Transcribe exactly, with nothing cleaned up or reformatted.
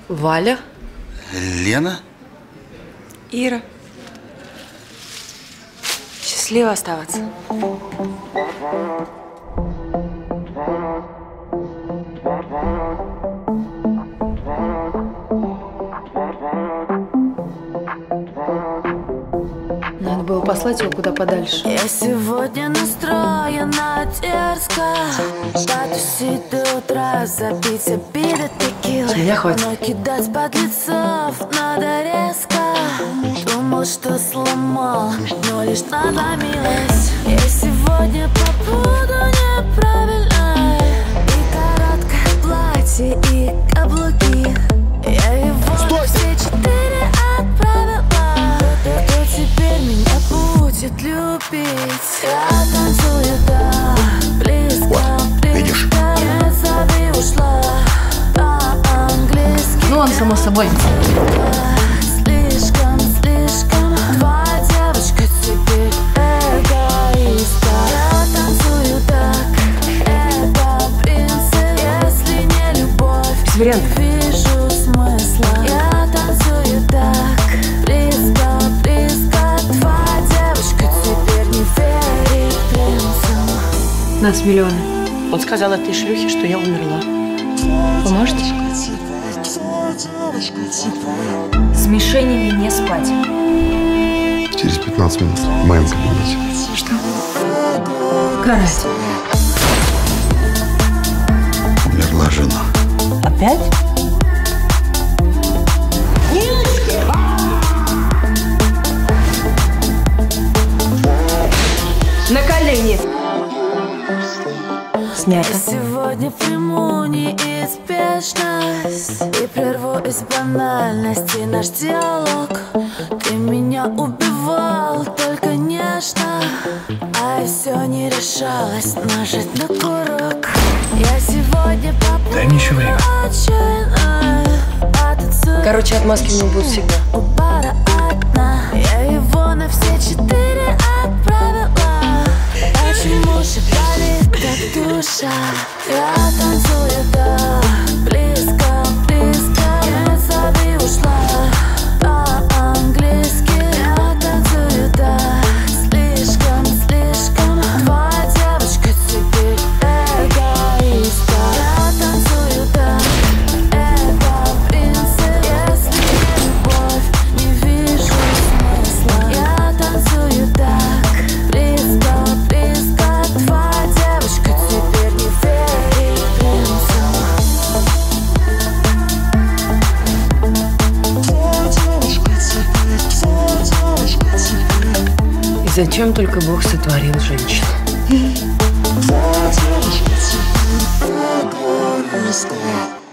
Валя. Лена. Ира. Счастливо оставаться. Надо было послать его куда подальше. Я сегодня настроена дерзко, потусить до утра, забить обиды текилой. Меня хватит. Но кидать подлецов надо резко. Думал, что сломал, но лишь надломилась. Я сегодня побуду неправильной. И короткое платье, и каблуки. Я его на все четыре отправила. Кто теперь меня будет любить? Я танцую так близко, близко. Я забей ушла по-английски. Ну, он само собой. Слишком, слишком твоя девочка теперь эгоистка. Я танцую так, это принцип. Если не любовь, Без вариантов. не вижу смысла. Я танцую так, близко, близко. Твоя девочка теперь не верит принцам. Нас миллионы. Он сказал этой шлюхе, что я умерла. Поможете? С мишенями не спать. Через пятнадцать минут в моем кабинете. Что? Карась. Умерла жена. Опять? На колени. Снято. Я сегодня приму неизбежность и прерву из банальности наш диалог. Ты меня убивал только нежно, а я все не решалась нажать на курок. Я сегодня попала. Дай мне еще время. Короче, отмазки у него будут всегда. У бара одна. Я его на все четыре отправила. Почему же болит так душа? Я танцую так близко, близко. Я забей ушла по-английски. Я танцую так слишком, слишком. Твоя девочка теперь эгоистка. Я танцую так, это принцип. Если не любовь, не вижу смысла. Я танцую так близко, близко. Твоя девочка теперь не верит принцам. И зачем только Бог сотворил женщину? Твоя девочка теперь эгоистка.